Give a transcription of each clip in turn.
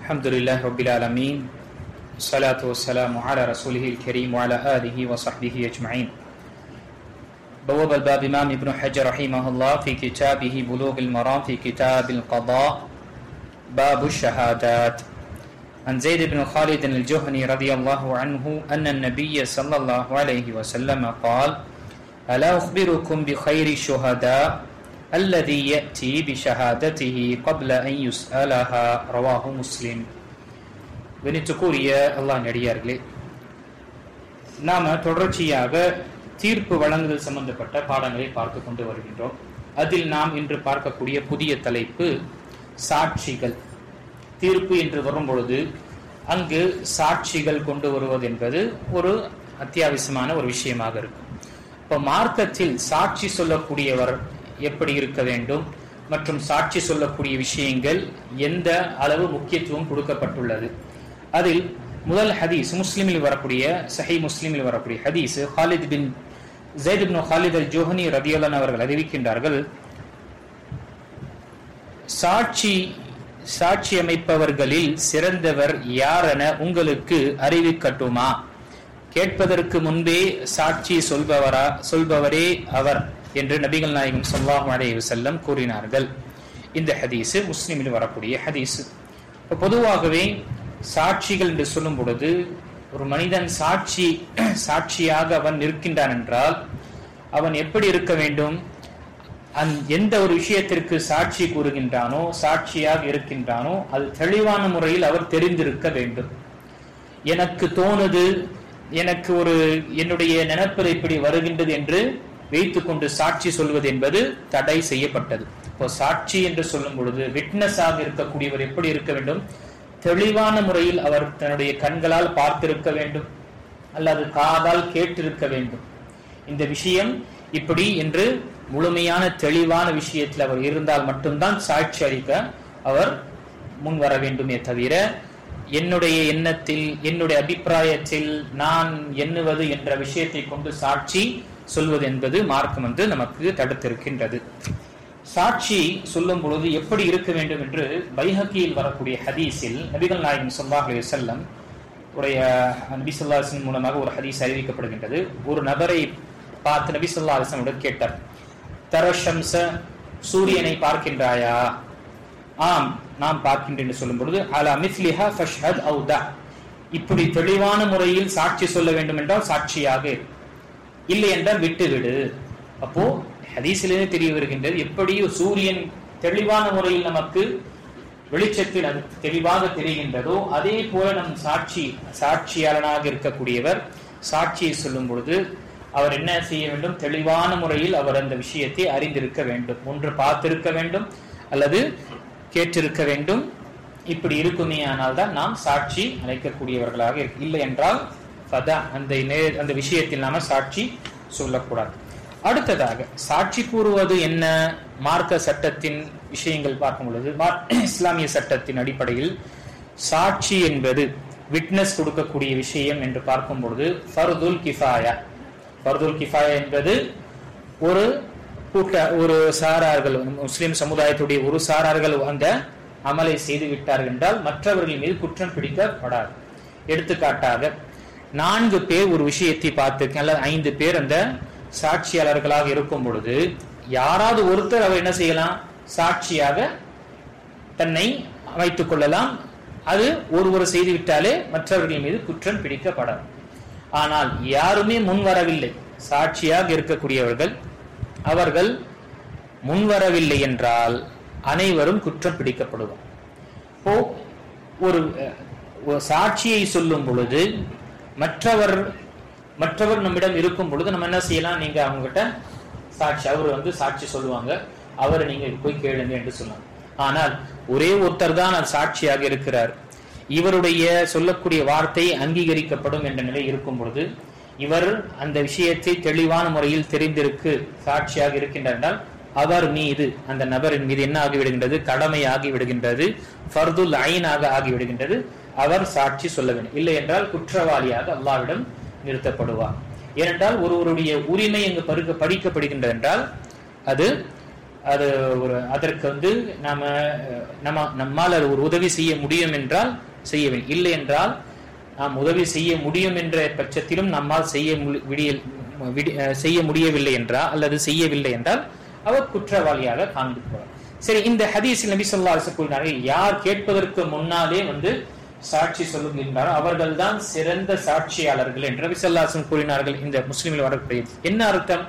الحمد لله رب العالمين الصلاة والسلام على رسوله الكريم وعلى آله وصحبه أجمعين. بواب الباب إمام ابن حجر رحمه الله في كتابه بلوغ المرام في كتاب القضاء باب الشهادات. عن زيد بن خالد الجهني رضي الله عنه أن النبي صلى الله عليه وسلم قال: ألا أخبركم بخير الشهداء الذي يأتي بشهادته قبل أن يسألها. رواه مسلم. கணித்துக்குரிய அல்லாஹ் நடிகார்களே, நாம தொடர்ச்சியாக தீர்ப்பு வழங்குதல் சம்பந்தப்பட்ட பாடங்களை பார்த்து கொண்டு வருகின்றோம். அதில் நாம் இன்று பார்க்கக்கூடிய புதிய தலைப்பு சாட்சிகள். தீர்ப்பு என்று வரும் பொழுது அங்கு சாட்சிகள் கொண்டு வருவது என்பது ஒரு அத்தியாவசியமான ஒரு விஷயமாக இருக்கும். இப்போ மார்க்கத்தில் சாட்சி சொல்லக்கூடியவர் எப்படி இருக்க வேண்டும் மற்றும் சாட்சி சொல்லக்கூடிய விஷயங்கள் எந்த அளவு முக்கியத்துவம் கொடுக்கப்பட்டுள்ளது. அதில் முதல் ஹதீஸ் முஸ்லிமில் வரக்கூடிய சஹீஹ் முஸ்லிமில் வரக்கூடிய ஹதீஸ் ஸைத் பின் காலித் அல் ஜுஹனி ரலியல்லாஹு அன்ஹு அவர்கள் அறிவிக்கின்றார்கள், சாட்சி அமைப்பவர்களில் சிறந்தவர் யாரென உங்களுக்கு அறிவிக்கட்டுமா? கேட்பதற்கு முன்பே சாட்சி சொல்பவரே அவர் என்று நபிகள் நாயகம் ஸல்லல்லாஹு அலைஹி வஸல்லம் கூறினார்கள். இந்த ஹதீஸ் முஸ்லிமில் வரக்கூடிய ஹதீஸ். பொதுவாகவே சாட்சிகள் என்று சொல்லும் பொழுது ஒரு மனிதன் சாட்சியாக அவன் நிற்கின்றான் என்றால் அவன் எப்படி இருக்க வேண்டும்? எந்த ஒரு விஷயத்திற்கு சாட்சி கூறுகின்றானோ, சாட்சியாக இருக்கின்றானோ, அது தெளிவான முறையில் அவர் தெரிந்திருக்க வேண்டும். எனக்கு தோணுது, எனக்கு என்னுடைய நினைப்பது இப்படி வருகின்றது என்று வைத்துக்கொண்டு சாட்சி சொல்வது என்பது தடை செய்யப்பட்டது. இப்போ சாட்சி என்று சொல்லும் பொழுது விட்னஸாக இருக்கக்கூடியவர் எப்படி இருக்க வேண்டும்? தெளிவான முறையில் அவர் தன்னுடைய கண்களால் பார்த்திருக்க வேண்டும் அல்லது காதால் கேட்டிருக்க வேண்டும். இந்த விஷயம் இப்படி என்று முழுமையான தெளிவான விஷயத்தில் அவர் இருந்தால் மட்டும்தான் சாட்சி அளிக்க அவர் முன் வர வேண்டுமே தவிர என்னுடைய எண்ணத்தில், என்னுடைய அபிப்பிராயத்தில் நான் எண்ணுவது என்ற விஷயத்தை கொண்டு சாட்சி சொல்வது என்பது மார்க்கம் வந்து நமக்கு தடுத்திருக்கின்றது. சாட்சி சொல்லும் பொழுது எப்படி இருக்க வேண்டும் என்று பைஹக்கியில் வரக்கூடிய ஹதீஸில் நபிகள் நாயகம் ஸல்லல்லாஹு அலைஹி வஸல்லம் உடைய நபி ஸல்லல்லாஹு அலைஹி வஸல்லம் மூலமாக ஒரு ஹதீஸ் அறிவிக்கப்படுகின்றது. ஒரு நபரை பார்த்து நபி ஸல்லல்லாஹு அலைஹி வஸல்லம் கேட்டார், தரஷம்ஸ, சூரியனை பார்க்கின்றாயா? ஆம், நாம் பார்க்கின்றேன் என்று சொல்லும் பொழுது அலா மிஸ்லிஹா ஃபஷ்ஹத் அவு தா, இப்படி தெளிவான முறையில் சாட்சி சொல்ல வேண்டும் என்றால் சாட்சியாக, இல்லை என்றால் விட்டுவிடு. அப்போ ஹதீஸிலே தெரிய வருகின்றது, எப்படி சூரியன் தெளிவான முறையில் நமக்கு வெளிச்சத்தில் அது தெளிவாக தெரிகின்றதோ அதே போல நம் சாட்சியாளனாக இருக்கக்கூடியவர் சாட்சியை சொல்லும் பொழுது அவர் என்ன செய்ய வேண்டும்? தெளிவான முறையில் அவர் அந்த விஷயத்தை அறிந்திருக்க வேண்டும். ஒன்று பார்த்திருக்க வேண்டும் அல்லது கேட்டிருக்க வேண்டும். இப்படி இருக்குமே ஆனால் தான் நாம் சாட்சி அழைக்கக்கூடியவர்களாக இல்லை என்றால் அந்த விஷயத்தில் நாம சாட்சி சொல்லக்கூடாது. அடுத்ததாக சாட்சி கூறுவது என்ன? மார்க்க சட்டத்தின் விஷயங்கள் பார்க்கும் பொழுது இஸ்லாமிய சட்டத்தின் அடிப்படையில் சாட்சி என்பது விட்னஸ் கொடுக்கக்கூடிய விஷயம் என்று பார்க்கும் பொழுது ஃபர்துல் கிஃபாயா. ஃபர்துல் கிஃபாயா என்பது ஒரு சாரார்கள், முஸ்லிம் சமுதாயத்துடைய ஒரு சாரார்கள் அந்த அமலை செய்து விட்டார்கள் என்றால் மற்றவர்கள் மீது குற்றம் பிடிக்கப்படாது. எடுத்துக்காட்டாக 4 பேர் ஒரு விஷயத்தை பார்த்து அல்லது 5 பேர் அந்த சாட்சியாளர்களாக இருக்கும் பொழுது யாராவது ஒருத்தர் அவர் என்ன செய்யலாம்? சாட்சியாக தன்னை அமைத்துக் கொள்ளலாம். அது ஒருவர் செய்து விட்டாலே மற்றவர்கள் மீது குற்றம் பிடிக்கப்படாது. ஆனால் யாருமே முன் வரவில்லை, சாட்சியாக இருக்கக்கூடியவர்கள் அவர்கள் முன்வரவில்லை என்றால் அனைவரும் குற்றம் பிடிக்கப்படுவார். இப்போ ஒரு சாட்சியை சொல்லும் பொழுது மற்றவர் நம்மிடம் இருக்கும் பொழுது நம்ம என்ன செய்யலாம்? நீங்க அவங்ககிட்ட அவர் சாட்சி சொல்லுவாங்க, அவரை நீங்க போய் கேளுங்க என்று சொல்லலாம். ஆனால் ஒரே ஒருத்தர் தான் அது சாட்சியாக இருக்கிறார், இவருடைய சொல்லக்கூடிய வார்த்தை அங்கீகரிக்கப்படும் என்ற நிலை இருக்கும் பொழுது இவர் அந்த விஷயத்தை தெளிவான முறையில் தெரிந்திருக்கு சாட்சியாக இருக்கின்றார் என்றால் அவர் மீது, அந்த நபரின் மீது என்ன ஆகிவிடுகின்றது? கடமையாகி விடுகின்றது, ஃபர்துல் ஐனாக ஆகிவிடுகின்றது. அவர் சாட்சி சொல்ல வேண்டும். இல்லை என்றால் குற்றவாளியாக அல்லாஹ்விடம் நிறுத்தப்படுவார். ஏனென்றால் ஒருவருடைய உரிமை அங்கு படிக்கப்படுகின்றது என்றால் அது அது அதற்கு நம்மால் ஒரு உதவி செய்ய முடியும் என்றால் செய்யவில்லை, இல்லை என்றால் நாம் உதவி செய்ய முடியும் என்ற பட்சத்திலும் நம்மால் செய்ய முடியவில்லை என்றால் அல்லது செய்யவில்லை என்றால் அவர் குற்றவாளியாக காண்பிப்பார். சரி, இந்த ஹதீஸில் நபி ஸல்லல்லாஹு அலைஹி வஸல்லம் கூறினார்கள், யார் கேட்பதற்கு முன்னாலே சாட்சி சொல்லுகின்றாரோ அவர்கள் தான் சிறந்த சாட்சியாளர்கள் என்று நபி ஸல்லல்லாஹு அலைஹி வஸல்லம் கூறினார்கள். இந்த முஸ்லிமில் வரக்கூடிய என்ன அர்த்தம்?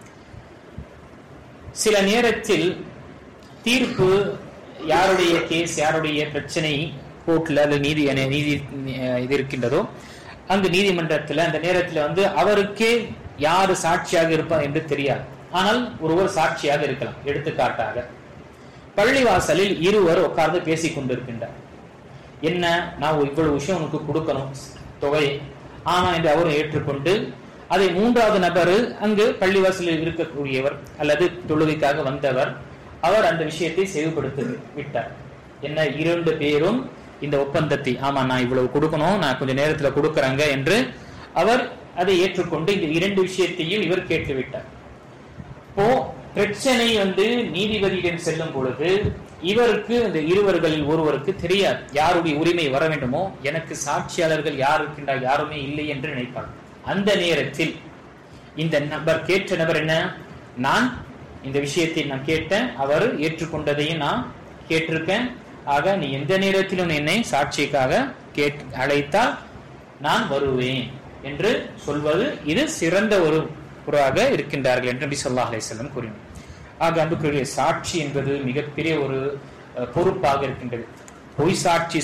சில நேரத்தில் தீர்ப்பு, யாருடைய கேஸ், யாருடைய பிரச்சனை கோர்ட்ல அல்லது நீதி இது இருக்கின்றதோ அந்த நீதிமன்றத்தில் அந்த நேரத்தில் அவருக்கே யாரு சாட்சியாக இருப்பார் என்று தெரியாது. ஆனால் ஒருவர் சாட்சியாக இருக்கலாம். எடுத்துக்காட்டாக பள்ளிவாசலில் இருவர் உட்கார்ந்து பேசிக் கொண்டிருக்கின்றார். என்ன, நான் இவ்வளவு விஷயம் உனக்கு கொடுக்கணும் தொகை, ஆனா என்று அவரும் ஏற்றுக்கொண்டு அதை மூன்றாவது நபர் அங்கு பள்ளிவாசலில் இருக்கக்கூடியவர் அல்லது தொழுகைக்காக வந்தவர் அவர் அந்த விஷயத்தை செயல்படுத்தி விட்டார். என்ன, இரண்டு பேரும் இந்த ஒப்பந்தத்தை, ஆமா நான் இவ்வளவு கொடுக்கணும், நான் கொஞ்ச நேரத்துல கொடுக்கறேங்க என்று அவர் அதை ஏற்றுக்கொண்டு இந்த இரண்டு விஷயத்தையும் இவர் கேட்டுவிட்டார். இப்போ பிரச்சனை நீதிபதியிடம் செல்லும் பொழுது இவருக்கு இந்த இருவர்களில் ஒருவருக்கு தெரியாது யாருடைய உரிமை வர வேண்டுமோ, எனக்கு சாட்சியாளர்கள் யார் இருக்கின்றார், யாருமே இல்லை என்று நினைப்பார். அந்த நேரத்தில் இந்த நபர் கேட்ட நபர் என்ன, நான் இந்த விஷயத்தை நான் கேட்டேன், அவர் ஏற்றுக்கொண்டதையும் நான் கேட்டிருக்கேன், ஆக நீ எந்த நேரத்திலும் என்னை சாட்சிக்காக அழைத்தால் நான் வருவேன் என்று சொல்வது இது சிறந்த ஒருவராக இருக்கின்றார்கள் என்று நபி ஸல்லல்லாஹு அலைஹி வஸல்லம் கூறினார். ஆக அன்புக்குரிய சாட்சி என்பது மிகப்பெரிய ஒரு பொறுப்பாக இருக்கின்றது. பொய் சாட்சி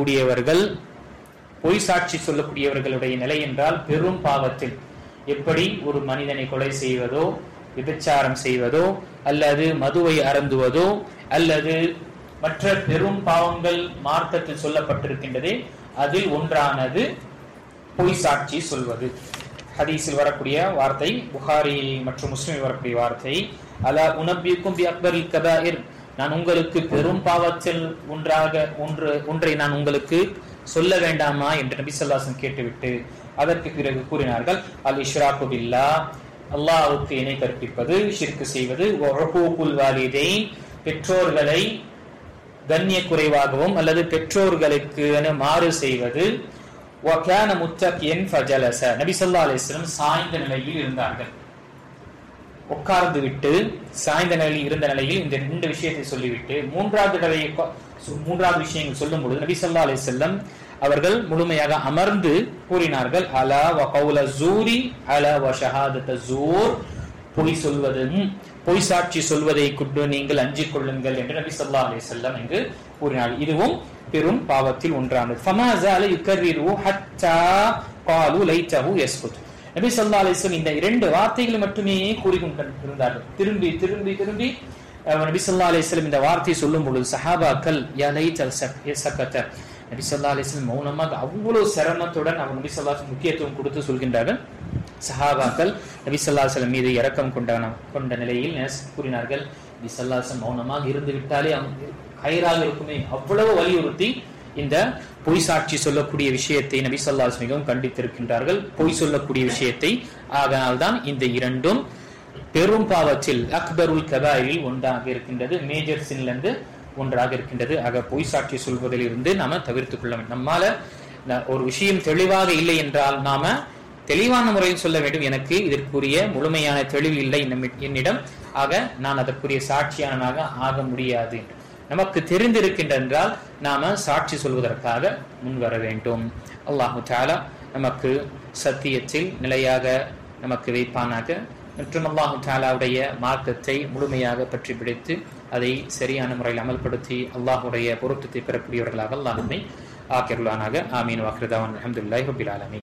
சொல்லக்கூடியவர்களுடைய நிலை என்றால் பெரும் பாவத்தில், எப்படி ஒரு மனிதனை கொலை செய்வதோ, விபச்சாரம் செய்வதோ, அல்லது மதுவை அருந்துவதோ, அல்லது மற்ற பெரும் பாவங்கள் மார்க்கத்தில் சொல்லப்பட்டிருக்கின்றதே அதில் ஒன்றானது பொய் சாட்சி சொல்வது. ஹதீஸில் வரக்கூடிய வார்த்தை, புகாரி மற்றும் முஸ்லிமில் வரக்கூடிய வார்த்தை, அலா உனபியுக்கும் பி அக்பரில் கபாயிர், நான் உங்களுக்கு பெரும் பாவத்தில் ஒன்றை நான் உங்களுக்கு சொல்ல வேண்டாமா என்று நபி ஸல்லல்லாஹு அலைஹி வஸல்லம் கேட்டுவிட்டு அதற்கு பிறகு கூறினார்கள், அல் இஷ்ராக்கு பில்லாஹ், அல்லாஹ்வுக்கு இணை கற்பிப்பது, ஷிர்க் செய்வது, வ உகூகுல் வாலிதைன், பெற்றோர்களை கண்ணிய குறைவாகவும் அல்லது பெற்றோர்களுக்கு மாறு செய்வது, வ கான முத்தகியன் ஃபஜலஸ, நபி ஸல்லல்லாஹு அலைஹி வஸல்லம் சாய்ந்த நிலையில் இருந்தார்கள். உட்கார்ந்து விட்டு சாய்ந்த நிலையில் இருந்த நிலையில் இந்த ரெண்டு விஷயத்தை சொல்லிவிட்டு மூன்றாவது விஷயங்கள் சொல்லும் பொழுது நபி ஸல்லல்லாஹு அலைஹி வஸல்லம் அவர்கள் முழுமையாக அமர்ந்து கூறினார்கள், அலா வ கௌல ஸூரி அலா வ ஷஹாதத ஸூர், பொய் சாட்சி சொல்வதை கொண்டு நீங்கள் அஞ்சிக் கொள்ளுங்கள் என்று நபி ஸல்லல்லாஹு அலைஹி வஸல்லம் இங்கு கூறினார்கள். இதுவும் பெரும் பாவத்தில் ஒன்றானது. ஃபமா ஸால யுகர்ரிரு ஹத்தா காலு லைத்தஹு யஸ்குத், நபி ஸல்லல்லாஹு அலைஹி வஸல்லம் இந்த இரண்டு வார்த்தைகளை மட்டுமே கூறிக்கொண்டிருந்தார்கள். திரும்பி திரும்பி திரும்பி நபி ஸல்லல்லாஹு அலைஹி வஸல்லம் இந்த வார்த்தையை சொல்லும் பொழுது சஹாபாக்கள் யா லைத்தல் சகத, நபி ஸல்லல்லாஹு அலைஹி வஸல்லம் மௌனமாக அவ்வளவு சிரமத்துடன் அவர் நபி ஸல்லல்லாஹு அலைஹி வஸல்லம் முக்கியத்துவம் கொடுத்து சொல்கின்றார்கள். சஹாபாக்கள் நபி ஸல்லல்லாஹு அலைஹி வஸல்லம் மீது இரக்கம் கொண்ட நிலையில் கூறினார்கள், நபி ஸல்லல்லாஹு அலைஹி வஸல்லம் மௌனமாக இருந்து விட்டாலே ஹைராக இருக்குமே, அவ்வளவு வலியுறுத்தி இந்த பொய் சாட்சி சொல்லக்கூடிய விஷயத்தை நபி ஸல்லல்லாஹு அலைஹி வஸல்லம் மிகவும் கண்டித்திருக்கின்றார்கள். பொய் சொல்லக்கூடிய விஷயத்தை, ஆதலால்தான் இந்த இரண்டும் பெரும் பாவத்தில் அக்பருல் கபாயிரில் ஒன்றாக இருக்கின்றது, மேஜர் சின்லிருந்து ஒன்றாக இருக்கின்றது. ஆக பொய் சாட்சி சொல்வதில் இருந்து நாம தவிர்த்துக் கொள்ள வேண்டும். நம்மால ஒரு விஷயம் தெளிவாக இல்லை என்றால் நாம தெளிவான முறையில் சொல்ல வேண்டும், எனக்கு இதற்குரிய முழுமையான தெளிவு இல்லை என்னிடம், ஆக நான் அதற்குரிய சாட்சியானதாக ஆக முடியாது. நமக்கு தெரிந்திருக்கின்றால் நாம சாட்சி சொல்வதற்காக முன்வர வேண்டும். அல்லாஹு தஆலா நமக்கு சத்தியத்தில் நிலையாக நமக்கு வைப்பானாக. மற்றும் அல்லாஹு தஆலாவுடைய மார்க்கத்தை முழுமையாக பற்றி பிடித்து அதை சரியான முறையில் அமல்படுத்தி அல்லாஹுடைய பொருத்தத்தை பெறக்கூடியவர்களாக அல்லாஹ் நம்மை ஆக்கியருளானாக. ஆமீன். வாக்ரிதாவான் அல்ஹம்துலில்லாஹி ரப்பில் ஆலமீன்.